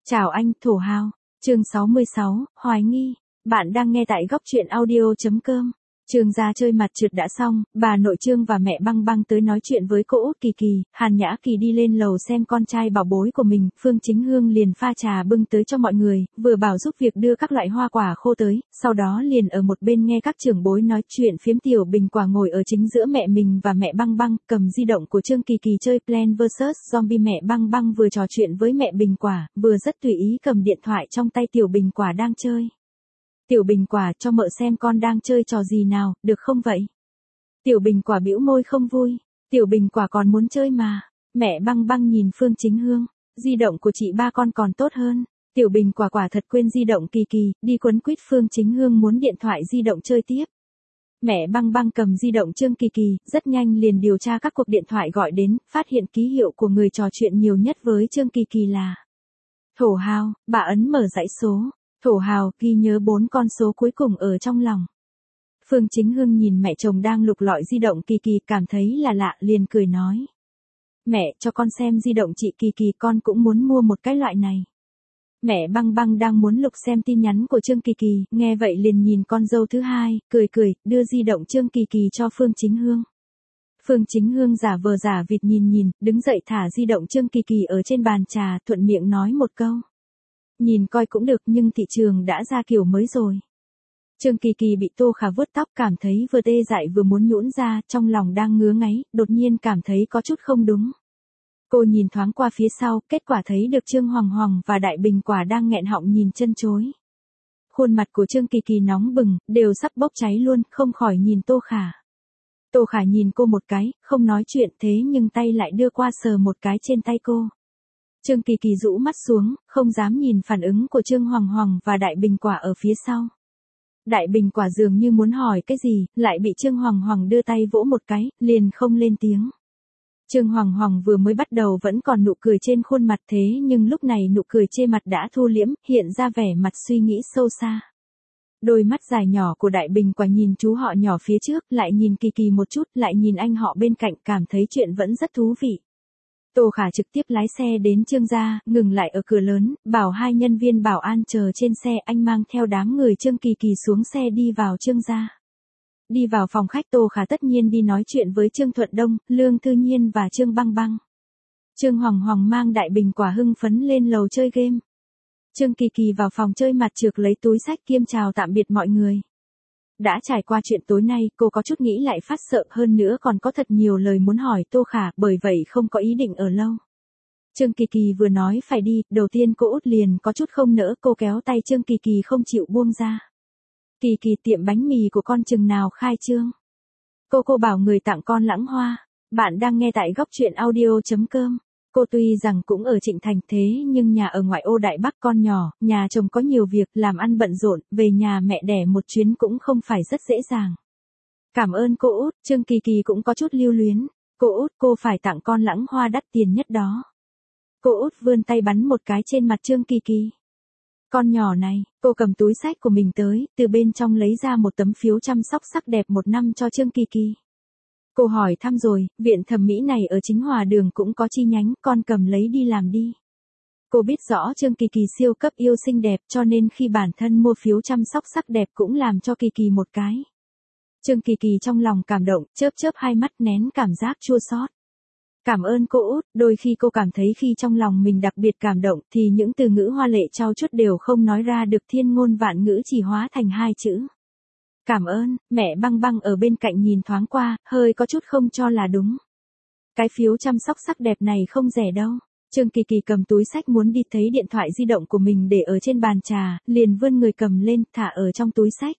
Chào anh, thổ hào. Chương 66, hoài nghi. Bạn đang nghe tại góc truyện audio.com. Trương gia chơi mặt trượt đã xong, bà nội Trương và mẹ Băng Băng tới nói chuyện với cô út Kỳ Kỳ. Hàn Nhã Kỳ đi lên lầu xem con trai bảo bối của mình, Phương Chính Hương liền pha trà bưng tới cho mọi người, vừa bảo giúp việc đưa các loại hoa quả khô tới, sau đó liền ở một bên nghe các trưởng bối nói chuyện phiếm. Tiểu Bình Quả ngồi ở chính giữa mẹ mình và mẹ Băng Băng, cầm di động của Trương Kỳ Kỳ chơi Plants vs Zombie. Mẹ Băng Băng vừa trò chuyện với mẹ Bình Quả, vừa rất tùy ý cầm điện thoại trong tay Tiểu Bình Quả đang chơi. Tiểu Bình Quả, cho mợ xem con đang chơi trò gì nào, được không vậy? Tiểu Bình Quả bĩu môi không vui. Tiểu Bình Quả còn muốn chơi mà. Mẹ Băng Băng nhìn Phương Chính Hương. Di động của chị ba con còn tốt hơn. Tiểu Bình Quả quả thật quên di động Kỳ Kỳ, đi quấn quýt Phương Chính Hương muốn điện thoại di động chơi tiếp. Mẹ Băng Băng cầm di động Trương Kỳ Kỳ, rất nhanh liền điều tra các cuộc điện thoại gọi đến, phát hiện ký hiệu của người trò chuyện nhiều nhất với Trương Kỳ Kỳ là Thổ Hào. Bà ấn mở dãy số. Thổ Hào ghi nhớ 4 con số cuối cùng ở trong lòng. Phương Chính Hương nhìn mẹ chồng đang lục lọi di động Kỳ Kỳ, cảm thấy là lạ, liền cười nói. Mẹ, cho con xem di động chị Kỳ Kỳ, con cũng muốn mua một cái loại này. Mẹ Băng Băng đang muốn lục xem tin nhắn của Trương Kỳ Kỳ, nghe vậy liền nhìn con dâu thứ hai, cười, đưa di động Trương Kỳ Kỳ cho Phương Chính Hương. Phương Chính Hương giả vờ giả vịt nhìn, đứng dậy thả di động Trương Kỳ Kỳ ở trên bàn trà, thuận miệng nói một câu. Nhìn coi cũng được, nhưng thị trường đã ra kiểu mới rồi. Trương Kỳ Kỳ bị Tô Khả vuốt tóc, cảm thấy vừa tê dại vừa muốn nhũn ra, trong lòng đang ngứa ngáy, đột nhiên cảm thấy có chút không đúng. Cô nhìn thoáng qua phía sau, kết quả thấy được Trương Hoàng Hoàng và Đại Bình Quả đang nghẹn họng nhìn chân chối. Khuôn mặt của Trương Kỳ Kỳ nóng bừng, đều sắp bốc cháy luôn, không khỏi nhìn Tô Khả. Tô Khả nhìn cô một cái, không nói chuyện, thế nhưng tay lại đưa qua sờ một cái trên tay cô. Trương Kỳ Kỳ rũ mắt xuống, không dám nhìn phản ứng của Trương Hoàng Hoàng và Đại Bình Quả ở phía sau. Đại Bình Quả dường như muốn hỏi cái gì, lại bị Trương Hoàng Hoàng đưa tay vỗ một cái, liền không lên tiếng. Trương Hoàng Hoàng vừa mới bắt đầu vẫn còn nụ cười trên khuôn mặt, thế nhưng lúc này nụ cười trên mặt đã thu liễm, hiện ra vẻ mặt suy nghĩ sâu xa. Đôi mắt dài nhỏ của Đại Bình Quả nhìn chú họ nhỏ phía trước, lại nhìn Kỳ Kỳ một chút, lại nhìn anh họ bên cạnh, cảm thấy chuyện vẫn rất thú vị. Tô Khả trực tiếp lái xe đến Trương gia, ngừng lại ở cửa lớn, bảo 2 nhân viên bảo an chờ trên xe, anh mang theo đám người Trương Kỳ Kỳ xuống xe đi vào Trương gia. Đi vào phòng khách, Tô Khả tất nhiên đi nói chuyện với Trương Thuận Đông, Lương Thư Nhiên và Trương Băng Băng. Trương Hoàng Hoàng mang Đại Bình Quả hưng phấn lên lầu chơi game. Trương Kỳ Kỳ vào phòng chơi mặt trược lấy túi sách kiêm chào tạm biệt mọi người. Đã trải qua chuyện tối nay, cô có chút nghĩ lại phát sợ, hơn nữa còn có thật nhiều lời muốn hỏi Tô Khả, bởi vậy không có ý định ở lâu. Trương Kỳ Kỳ vừa nói phải đi, đầu tiên cô út liền có chút không nỡ, cô kéo tay Trương Kỳ Kỳ không chịu buông ra. Kỳ Kỳ, tiệm bánh mì của con chừng nào khai trương? Cô bảo người tặng con lãng hoa. Bạn đang nghe tại góc truyện audio.com. Cô tuy rằng cũng ở Trịnh Thành, thế nhưng nhà ở ngoại ô Đại Bắc, con nhỏ, nhà chồng có nhiều việc, làm ăn bận rộn, về nhà mẹ đẻ một chuyến cũng không phải rất dễ dàng. Cảm ơn cô út. Trương Kỳ Kỳ cũng có chút lưu luyến. Cô út, cô phải tặng con lãng hoa đắt tiền nhất đó. Cô út vươn tay bắn một cái trên mặt Trương Kỳ Kỳ. Con nhỏ này, cô cầm túi sách của mình tới, từ bên trong lấy ra một tấm phiếu chăm sóc sắc đẹp 1 năm cho Trương Kỳ Kỳ. Cô hỏi thăm rồi, viện thẩm mỹ này ở Chính Hòa Đường cũng có chi nhánh, con cầm lấy đi làm đi. Cô biết rõ Trương Kỳ Kỳ siêu cấp yêu xinh đẹp, cho nên khi bản thân mua phiếu chăm sóc sắc đẹp cũng làm cho Kỳ Kỳ một cái. Trương Kỳ Kỳ trong lòng cảm động, chớp hai mắt, nén cảm giác chua xót. Cảm ơn cô út. Đôi khi cô cảm thấy khi trong lòng mình đặc biệt cảm động thì những từ ngữ hoa lệ trau chuốt đều không nói ra được, thiên ngôn vạn ngữ chỉ hóa thành 2 chữ. Cảm ơn. Mẹ Băng Băng ở bên cạnh nhìn thoáng qua, hơi có chút không cho là đúng. Cái phiếu chăm sóc sắc đẹp này không rẻ đâu. Trương Kỳ Kỳ cầm túi sách muốn đi, thấy điện thoại di động của mình để ở trên bàn trà, liền vươn người cầm lên, thả ở trong túi sách.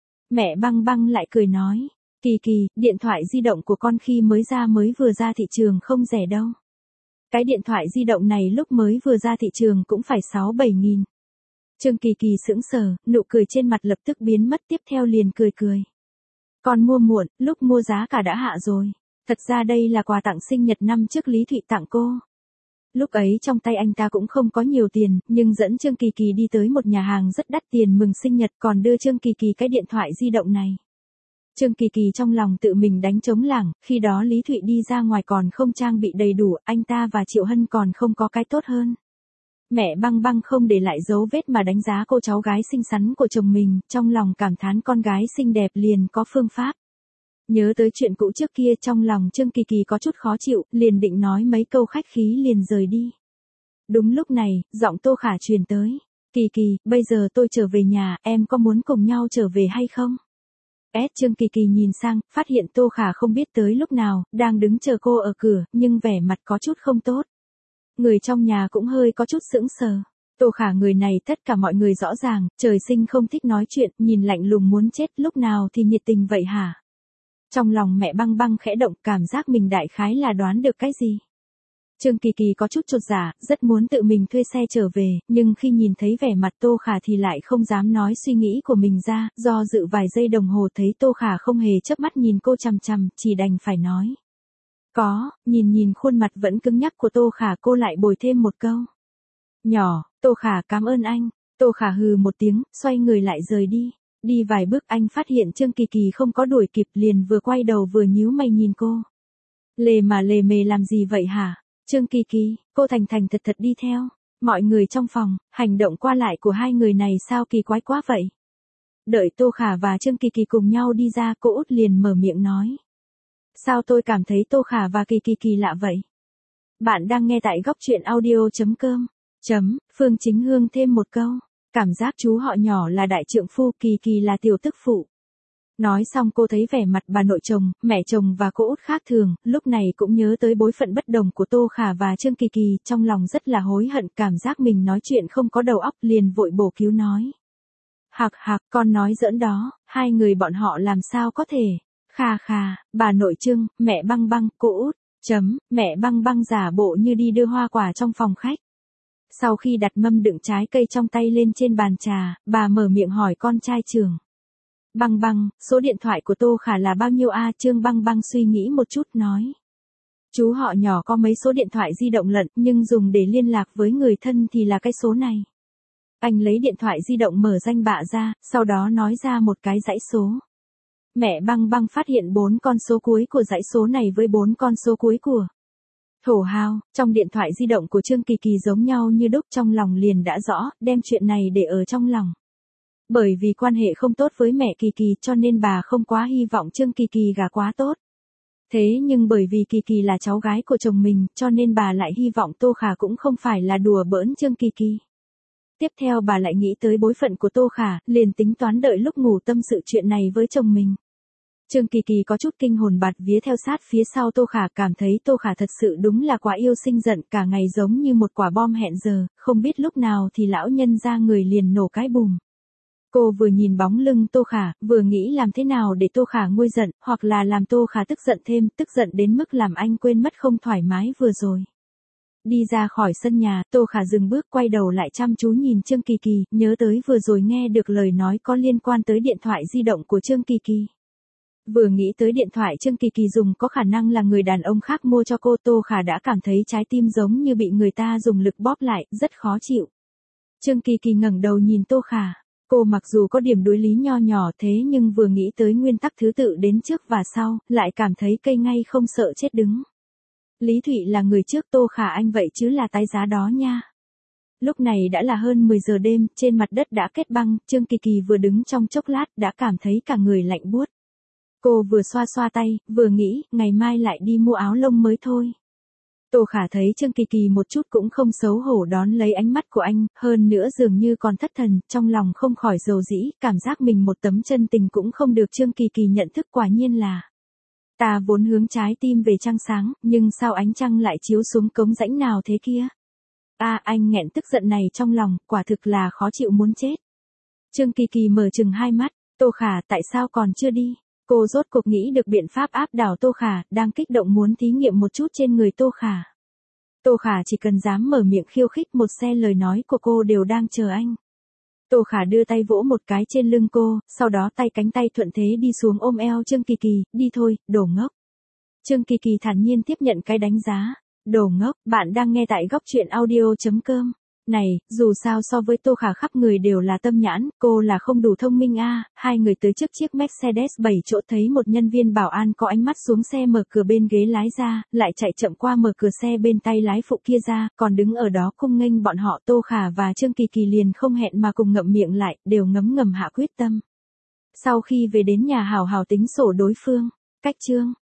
Mẹ Băng Băng lại cười nói. Kỳ Kỳ, điện thoại di động của con khi mới vừa ra thị trường không rẻ đâu. Cái điện thoại di động này lúc mới vừa ra thị trường cũng phải 6-7 nghìn. Trương Kỳ Kỳ sững sờ, nụ cười trên mặt lập tức biến mất, tiếp theo liền cười. Con mua muộn, lúc mua giá cả đã hạ rồi. Thật ra đây là quà tặng sinh nhật năm trước Lý Thụy tặng cô. Lúc ấy trong tay anh ta cũng không có nhiều tiền, nhưng dẫn Trương Kỳ Kỳ đi tới một nhà hàng rất đắt tiền mừng sinh nhật, còn đưa Trương Kỳ Kỳ cái điện thoại di động này. Trương Kỳ Kỳ trong lòng tự mình đánh trống lảng, khi đó Lý Thụy đi ra ngoài còn không trang bị đầy đủ, anh ta và Triệu Hân còn không có cái tốt hơn. Mẹ Băng Băng không để lại dấu vết mà đánh giá cô cháu gái xinh xắn của chồng mình, trong lòng cảm thán con gái xinh đẹp liền có phương pháp. Nhớ tới chuyện cũ trước kia trong lòng Trương Kỳ Kỳ có chút khó chịu, liền định nói mấy câu khách khí liền rời đi. Đúng lúc này, giọng Tô Khả truyền tới. Kỳ Kỳ, bây giờ tôi trở về nhà, em có muốn cùng nhau trở về hay không? Trương Kỳ Kỳ nhìn sang, phát hiện Tô Khả không biết tới lúc nào, đang đứng chờ cô ở cửa, nhưng vẻ mặt có chút không tốt. Người trong nhà cũng hơi có chút sững sờ. Tô Khả người này tất cả mọi người rõ ràng, trời sinh không thích nói chuyện, nhìn lạnh lùng muốn chết, lúc nào thì nhiệt tình vậy hả? Trong lòng mẹ Băng Băng khẽ động, cảm giác mình đại khái là đoán được cái gì. Trương Kỳ Kỳ có chút chột dạ, rất muốn tự mình thuê xe trở về, nhưng khi nhìn thấy vẻ mặt Tô Khả thì lại không dám nói suy nghĩ của mình ra, do dự vài giây đồng hồ thấy Tô Khả không hề chớp mắt nhìn cô chằm chằm, chỉ đành phải nói. Có, nhìn khuôn mặt vẫn cứng nhắc của Tô Khả cô lại bồi thêm một câu. Nhỏ, Tô Khả cảm ơn anh. Tô Khả hừ một tiếng, xoay người lại rời đi. Đi vài bước anh phát hiện Trương Kỳ Kỳ không có đuổi kịp liền vừa quay đầu vừa nhíu mày nhìn cô. Lề mề làm gì vậy hả? Trương Kỳ Kỳ, cô thành thành thật đi theo. Mọi người trong phòng, hành động qua lại của hai người này sao kỳ quái quá vậy? Đợi Tô Khả và Trương Kỳ Kỳ cùng nhau đi ra cô út liền mở miệng nói. Sao tôi cảm thấy Tô Khả và Kỳ Kỳ kỳ lạ vậy? Bạn đang nghe tại góc truyện audio.com. Phương Chính Hương thêm một câu. Cảm giác chú họ nhỏ là đại trượng phu, Kỳ Kỳ là tiểu tức phụ. Nói xong cô thấy vẻ mặt bà nội chồng, mẹ chồng và cô út khác thường, lúc này cũng nhớ tới bối phận bất đồng của Tô Khả và Trương Kỳ Kỳ, trong lòng rất là hối hận, cảm giác mình nói chuyện không có đầu óc liền vội bổ cứu nói. Hạc, con nói giỡn đó, hai người bọn họ làm sao có thể. Khà, bà nội Trương, mẹ Băng Băng, cô út, mẹ Băng Băng giả bộ như đi đưa hoa quả trong phòng khách. Sau khi đặt mâm đựng trái cây trong tay lên trên bàn trà, bà mở miệng hỏi con trai trưởng. Băng Băng, số điện thoại của Tô Khả là bao nhiêu a? Trương Băng Băng suy nghĩ một chút nói. Chú họ nhỏ có mấy số điện thoại di động lận, nhưng dùng để liên lạc với người thân thì là cái số này. Anh lấy điện thoại di động mở danh bạ ra, sau đó nói ra một cái dãy số. Mẹ Băng Băng phát hiện 4 con số cuối của dãy số này với 4 con số cuối của thổ hào, trong điện thoại di động của Trương Kỳ Kỳ giống nhau như đúc, trong lòng liền đã rõ, đem chuyện này để ở trong lòng. Bởi vì quan hệ không tốt với mẹ Kỳ Kỳ cho nên bà không quá hy vọng Trương Kỳ Kỳ gả quá tốt. Thế nhưng bởi vì Kỳ Kỳ là cháu gái của chồng mình cho nên bà lại hy vọng Tô Khả cũng không phải là đùa bỡn Trương Kỳ Kỳ. Tiếp theo bà lại nghĩ tới bối phận của Tô Khả, liền tính toán đợi lúc ngủ tâm sự chuyện này với chồng mình. Trương Kỳ Kỳ có chút kinh hồn bạt vía theo sát phía sau Tô Khả, cảm thấy Tô Khả thật sự đúng là quá yêu sinh giận, cả ngày giống như một quả bom hẹn giờ, không biết lúc nào thì lão nhân ra người liền nổ cái bùm. Cô vừa nhìn bóng lưng Tô Khả, vừa nghĩ làm thế nào để Tô Khả nguôi giận, hoặc là làm Tô Khả tức giận thêm, tức giận đến mức làm anh quên mất không thoải mái vừa rồi. Đi ra khỏi sân nhà, Tô Khả dừng bước quay đầu lại chăm chú nhìn Trương Kỳ Kỳ, nhớ tới vừa rồi nghe được lời nói có liên quan tới điện thoại di động của Trương Kỳ Kỳ. Vừa nghĩ tới điện thoại Trương Kỳ Kỳ dùng có khả năng là người đàn ông khác mua cho cô, Tô Khả đã cảm thấy trái tim giống như bị người ta dùng lực bóp lại, rất khó chịu. Trương Kỳ Kỳ ngẩng đầu nhìn Tô Khả. Cô mặc dù có điểm đối lý nho nhỏ thế nhưng vừa nghĩ tới nguyên tắc thứ tự đến trước và sau, lại cảm thấy cây ngay không sợ chết đứng. Lý Thụy là người trước Tô Khả anh vậy chứ là tái giá đó nha. Lúc này đã là hơn 10 giờ đêm, trên mặt đất đã kết băng, Trương Kỳ Kỳ vừa đứng trong chốc lát đã cảm thấy cả người lạnh buốt. Cô vừa xoa tay, vừa nghĩ, ngày mai lại đi mua áo lông mới thôi. Tô Khả thấy Trương Kỳ Kỳ một chút cũng không xấu hổ đón lấy ánh mắt của anh, hơn nữa dường như còn thất thần, trong lòng không khỏi dầu dĩ, cảm giác mình một tấm chân tình cũng không được. Trương Kỳ Kỳ nhận thức quả nhiên là ta vốn hướng trái tim về trăng sáng, nhưng sao ánh trăng lại chiếu xuống cống rãnh nào thế kia? Anh nghẹn tức giận này trong lòng, quả thực là khó chịu muốn chết. Trương Kỳ Kỳ mở trừng hai mắt, Tô Khả tại sao còn chưa đi? Cô rốt cuộc nghĩ được biện pháp áp đảo Tô Khả, đang kích động muốn thí nghiệm một chút trên người Tô Khả. Tô Khả chỉ cần dám mở miệng khiêu khích một xe lời nói của cô đều đang chờ anh. Tô Khả đưa tay vỗ một cái trên lưng cô, sau đó cánh tay thuận thế đi xuống ôm eo Trương Kỳ Kỳ, đi thôi, đồ ngốc. Trương Kỳ Kỳ thản nhiên tiếp nhận cái đánh giá. Đồ ngốc, bạn đang nghe tại góc truyện audio.com. Này, dù sao so với Tô Khả khắp người đều là tâm nhãn, cô là không đủ thông minh a. Hai người tới trước chiếc Mercedes 7 chỗ thấy một nhân viên bảo an có ánh mắt xuống xe mở cửa bên ghế lái ra, lại chạy chậm qua mở cửa xe bên tay lái phụ kia ra, còn đứng ở đó cung nghênh bọn họ. Tô Khả và Trương Kỳ Kỳ liền không hẹn mà cùng ngậm miệng lại, đều ngấm ngầm hạ quyết tâm. Sau khi về đến nhà hào hào tính sổ đối phương, cách Trương